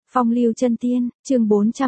Phong lưu chân tiên, chương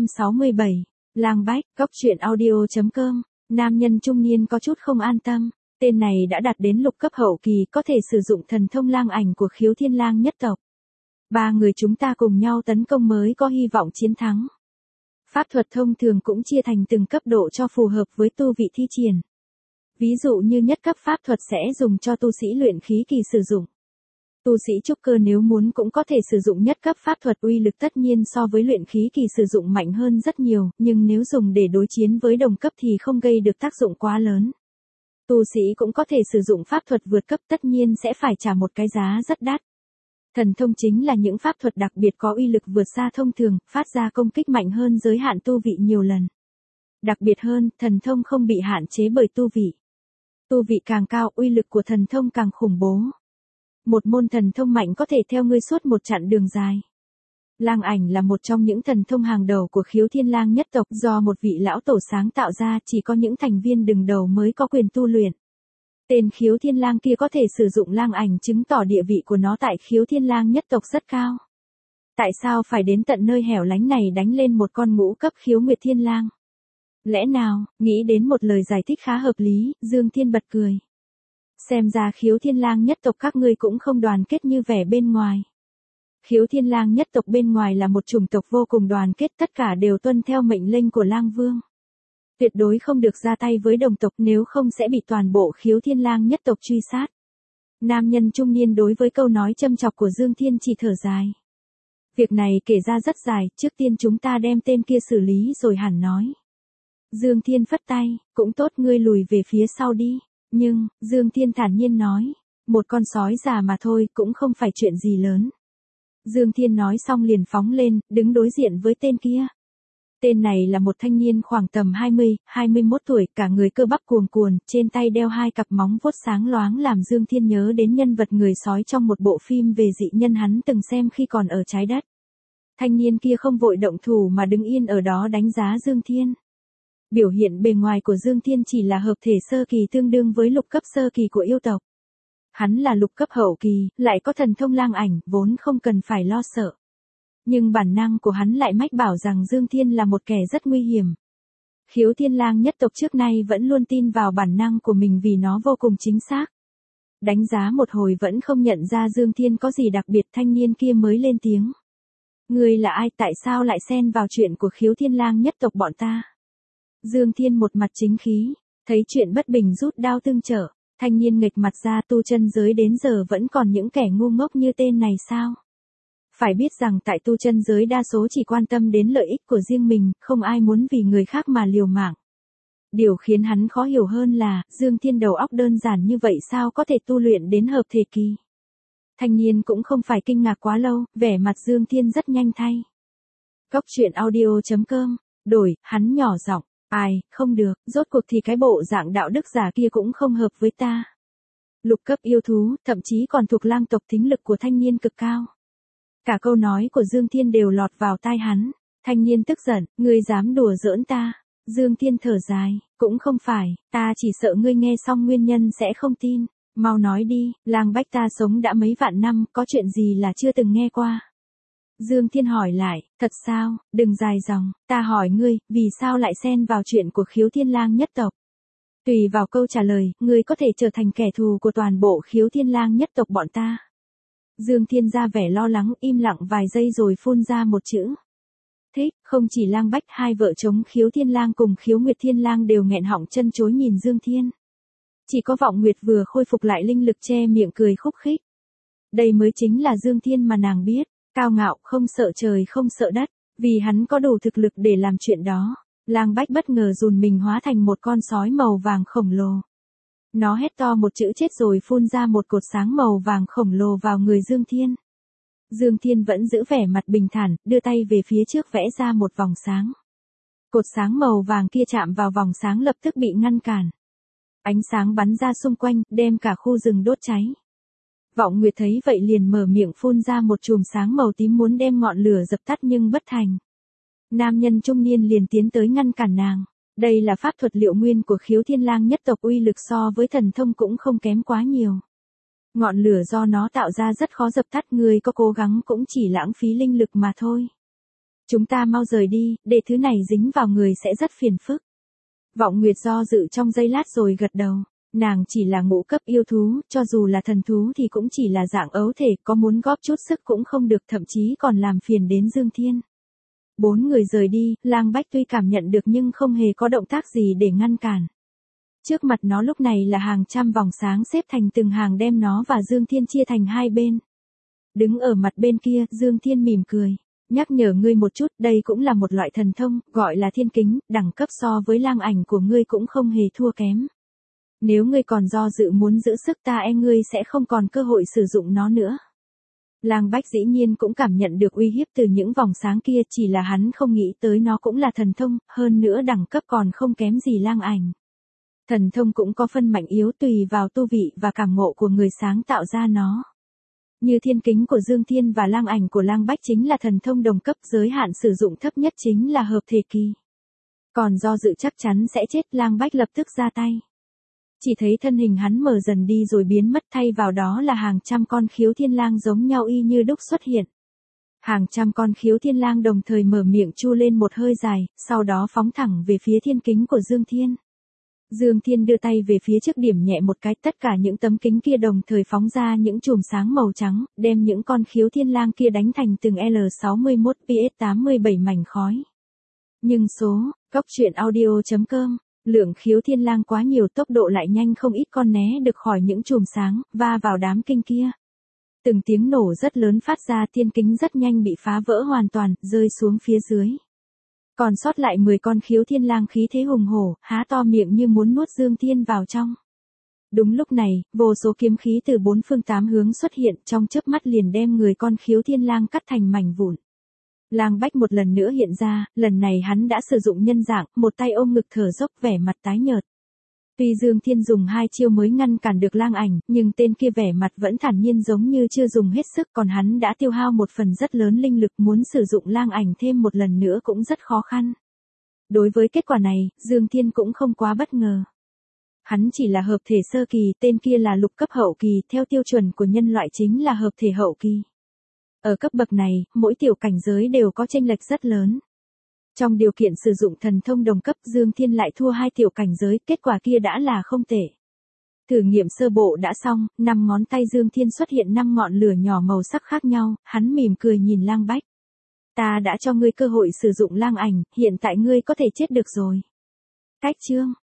467. Lang Bách, Cốc truyện audio.com. Nam nhân trung niên có chút không an tâm. Tên này đã đạt đến lục cấp hậu kỳ, có thể sử dụng thần thông lang ảnh của Khiếu Thiên Lang nhất tộc. Ba người chúng ta cùng nhau tấn công mới có hy vọng chiến thắng. Pháp thuật thông thường cũng chia thành từng cấp độ cho phù hợp với tu vị thi triển. Ví dụ như nhất cấp pháp thuật sẽ dùng cho tu sĩ luyện khí kỳ sử dụng. Tu sĩ trúc cơ nếu muốn cũng có thể sử dụng nhất cấp pháp thuật, uy lực tất nhiên so với luyện khí kỳ sử dụng mạnh hơn rất nhiều, nhưng nếu dùng để đối chiến với đồng cấp thì không gây được tác dụng quá lớn. Tu sĩ cũng có thể sử dụng pháp thuật vượt cấp, tất nhiên sẽ phải trả một cái giá rất đắt. Thần thông chính là những pháp thuật đặc biệt có uy lực vượt xa thông thường, phát ra công kích mạnh hơn giới hạn tu vị nhiều lần. Đặc biệt hơn, thần thông không bị hạn chế bởi tu vị. Tu vị càng cao, uy lực của thần thông càng khủng bố. Một môn thần thông mạnh có thể theo ngươi suốt một chặng đường dài. Lang ảnh là một trong những thần thông hàng đầu của Khiếu Thiên Lang nhất tộc, do một vị lão tổ sáng tạo ra, chỉ có những thành viên đứng đầu mới có quyền tu luyện. Tên Khiếu Thiên Lang kia có thể sử dụng lang ảnh chứng tỏ địa vị của nó tại Khiếu Thiên Lang nhất tộc rất cao. Tại sao phải đến tận nơi hẻo lánh này đánh lên một con ngũ cấp Khiếu Nguyệt Thiên Lang? Lẽ nào, nghĩ đến một lời giải thích khá hợp lý, Dương Thiên bật cười. Xem ra Khiếu Thiên Lang nhất tộc các ngươi cũng không đoàn kết như vẻ bên ngoài. Khiếu Thiên Lang nhất tộc bên ngoài là một chủng tộc vô cùng đoàn kết, tất cả đều tuân theo mệnh lệnh của Lang Vương. Tuyệt đối không được ra tay với đồng tộc, nếu không sẽ bị toàn bộ Khiếu Thiên Lang nhất tộc truy sát. Nam nhân trung niên đối với câu nói châm chọc của Dương Thiên chỉ thở dài. Việc này kể ra rất dài, trước tiên chúng ta đem tên kia xử lý rồi hẳn nói. Dương Thiên phất tay, cũng tốt, ngươi lùi về phía sau đi. Nhưng, Dương Thiên thản nhiên nói, một con sói già mà thôi, cũng không phải chuyện gì lớn. Dương Thiên nói xong liền phóng lên, đứng đối diện với tên kia. Tên này là một thanh niên khoảng tầm 21 tuổi, cả người cơ bắp cuồn cuồn, trên tay đeo hai cặp móng vuốt sáng loáng làm Dương Thiên nhớ đến nhân vật người sói trong một bộ phim về dị nhân hắn từng xem khi còn ở trái đất. Thanh niên kia không vội động thủ mà đứng yên ở đó đánh giá Dương Thiên. Biểu hiện bề ngoài của Dương Thiên chỉ là hợp thể sơ kỳ tương đương với lục cấp sơ kỳ của yêu tộc. Hắn là lục cấp hậu kỳ, lại có thần thông lang ảnh, vốn không cần phải lo sợ. Nhưng bản năng của hắn lại mách bảo rằng Dương Thiên là một kẻ rất nguy hiểm. Khiếu Thiên Lang nhất tộc trước nay vẫn luôn tin vào bản năng của mình vì nó vô cùng chính xác. Đánh giá một hồi vẫn không nhận ra Dương Thiên có gì đặc biệt, thanh niên kia mới lên tiếng. Ngươi là ai, tại sao lại xen vào chuyện của Khiếu Thiên Lang nhất tộc bọn ta? Dương Thiên một mặt chính khí, thấy chuyện bất bình rút đao tương trợ, thanh niên nghịch mặt ra, tu chân giới đến giờ vẫn còn những kẻ ngu ngốc như tên này sao? Phải biết rằng tại tu chân giới đa số chỉ quan tâm đến lợi ích của riêng mình, không ai muốn vì người khác mà liều mạng. Điều khiến hắn khó hiểu hơn là, Dương Thiên đầu óc đơn giản như vậy sao có thể tu luyện đến hợp thể kỳ? Thanh niên cũng không phải kinh ngạc quá lâu, vẻ mặt Dương Thiên rất nhanh thay. Cốc truyện audio.com, đổi, hắn nhỏ giọng. Ai, không được, rốt cuộc thì cái bộ dạng đạo đức giả kia cũng không hợp với ta. Lục cấp yêu thú, thậm chí còn thuộc lang tộc, thính lực của thanh niên cực cao. Cả câu nói của Dương Thiên đều lọt vào tai hắn. Thanh niên tức giận, ngươi dám đùa giỡn ta. Dương Thiên thở dài, cũng không phải, ta chỉ sợ ngươi nghe xong nguyên nhân sẽ không tin. Mau nói đi, Lang Bách ta sống đã mấy vạn năm, có chuyện gì là chưa từng nghe qua. Dương Thiên hỏi lại, thật sao, đừng dài dòng, ta hỏi ngươi, vì sao lại xen vào chuyện của Khiếu Thiên Lang nhất tộc? Tùy vào câu trả lời, ngươi có thể trở thành kẻ thù của toàn bộ Khiếu Thiên Lang nhất tộc bọn ta. Dương Thiên ra vẻ lo lắng, im lặng vài giây rồi phun ra một chữ. Thích, không chỉ Lang Bách, hai vợ chồng Khiếu Thiên Lang cùng Khiếu Nguyệt Thiên Lang đều nghẹn họng chân chối nhìn Dương Thiên. Chỉ có Vọng Nguyệt vừa khôi phục lại linh lực che miệng cười khúc khích. Đây mới chính là Dương Thiên mà nàng biết. Cao ngạo, không sợ trời không sợ đất, vì hắn có đủ thực lực để làm chuyện đó. Lang Bách bất ngờ dùn mình hóa thành một con sói màu vàng khổng lồ. Nó hét to một chữ chết rồi phun ra một cột sáng màu vàng khổng lồ vào người Dương Thiên. Dương Thiên vẫn giữ vẻ mặt bình thản, đưa tay về phía trước vẽ ra một vòng sáng. Cột sáng màu vàng kia chạm vào vòng sáng lập tức bị ngăn cản. Ánh sáng bắn ra xung quanh, đem cả khu rừng đốt cháy. Vọng Nguyệt thấy vậy liền mở miệng phun ra một chùm sáng màu tím muốn đem ngọn lửa dập tắt nhưng bất thành. Nam nhân trung niên liền tiến tới ngăn cản nàng. Đây là pháp thuật liệu nguyên của Khiếu Thiên Lang nhất tộc, uy lực so với thần thông cũng không kém quá nhiều. Ngọn lửa do nó tạo ra rất khó dập tắt, người có cố gắng cũng chỉ lãng phí linh lực mà thôi. Chúng ta mau rời đi, để thứ này dính vào người sẽ rất phiền phức. Vọng Nguyệt do dự trong giây lát rồi gật đầu. Nàng chỉ là ngũ cấp yêu thú, cho dù là thần thú thì cũng chỉ là dạng ấu thể, có muốn góp chút sức cũng không được, thậm chí còn làm phiền đến Dương Thiên. 4 người rời đi, Lang Bách tuy cảm nhận được nhưng không hề có động tác gì để ngăn cản. Trước mặt nó lúc này là hàng trăm vòng sáng xếp thành từng hàng đem nó và Dương Thiên chia thành hai bên. Đứng ở mặt bên kia, Dương Thiên mỉm cười. Nhắc nhở ngươi một chút, đây cũng là một loại thần thông, gọi là thiên kính, đẳng cấp so với lang ảnh của ngươi cũng không hề thua kém. Nếu ngươi còn do dự muốn giữ sức ta ngươi sẽ không còn cơ hội sử dụng nó nữa. Lang Bách dĩ nhiên cũng cảm nhận được uy hiếp từ những vòng sáng kia, chỉ là hắn không nghĩ tới nó cũng là thần thông, hơn nữa đẳng cấp còn không kém gì lang ảnh. Thần thông cũng có phân mạnh yếu tùy vào tu vị và cảm ngộ của người sáng tạo ra nó. Như thiên kính của Dương Thiên và lang ảnh của Lang Bách chính là thần thông đồng cấp, giới hạn sử dụng thấp nhất chính là hợp thể kỳ. Còn do dự chắc chắn sẽ chết, Lang Bách lập tức ra tay. Chỉ thấy thân hình hắn mở dần đi rồi biến mất, thay vào đó là hàng trăm con khiếu thiên lang giống nhau y như đúc xuất hiện. Hàng trăm con khiếu thiên lang đồng thời mở miệng chu lên một hơi dài, sau đó phóng thẳng về phía thiên kính của Dương Thiên. Dương Thiên đưa tay về phía trước điểm nhẹ một cái, tất cả những tấm kính kia đồng thời phóng ra những chùm sáng màu trắng, đem những con khiếu thiên lang kia đánh thành từng L61 PS87 mảnh khói. Nhưng số, Cốc truyện audio.com, lượng khiếu thiên lang quá nhiều, tốc độ lại nhanh, không ít con né được khỏi những chùm sáng, va vào đám kinh kia. Từng tiếng nổ rất lớn phát ra, thiên kính rất nhanh bị phá vỡ hoàn toàn, rơi xuống phía dưới. Còn sót lại 10 con khiếu thiên lang khí thế hùng hổ, há to miệng như muốn nuốt Dương Thiên vào trong. Đúng lúc này, vô số kiếm khí từ 4 phương 8 hướng xuất hiện, trong chớp mắt liền đem người con khiếu thiên lang cắt thành mảnh vụn. Lang Bách một lần nữa hiện ra, lần này hắn đã sử dụng nhân dạng, một tay ôm ngực thở dốc, vẻ mặt tái nhợt. Tuy Dương Thiên dùng 2 chiêu mới ngăn cản được lang ảnh, nhưng tên kia vẻ mặt vẫn thản nhiên giống như chưa dùng hết sức, còn hắn đã tiêu hao một phần rất lớn linh lực, muốn sử dụng lang ảnh thêm một lần nữa cũng rất khó khăn. Đối với kết quả này, Dương Thiên cũng không quá bất ngờ. Hắn chỉ là hợp thể sơ kỳ, tên kia là lục cấp hậu kỳ, theo tiêu chuẩn của nhân loại chính là hợp thể hậu kỳ. Ở cấp bậc này, mỗi tiểu cảnh giới đều có chênh lệch rất lớn. Trong điều kiện sử dụng thần thông đồng cấp, Dương Thiên lại thua 2 tiểu cảnh giới, kết quả kia đã là không tệ. Thử nghiệm sơ bộ đã xong, 5 ngón tay Dương Thiên xuất hiện 5 ngọn lửa nhỏ màu sắc khác nhau, hắn mỉm cười nhìn Lang Bách. Ta đã cho ngươi cơ hội sử dụng lang ảnh, hiện tại ngươi có thể chết được rồi. Cách chương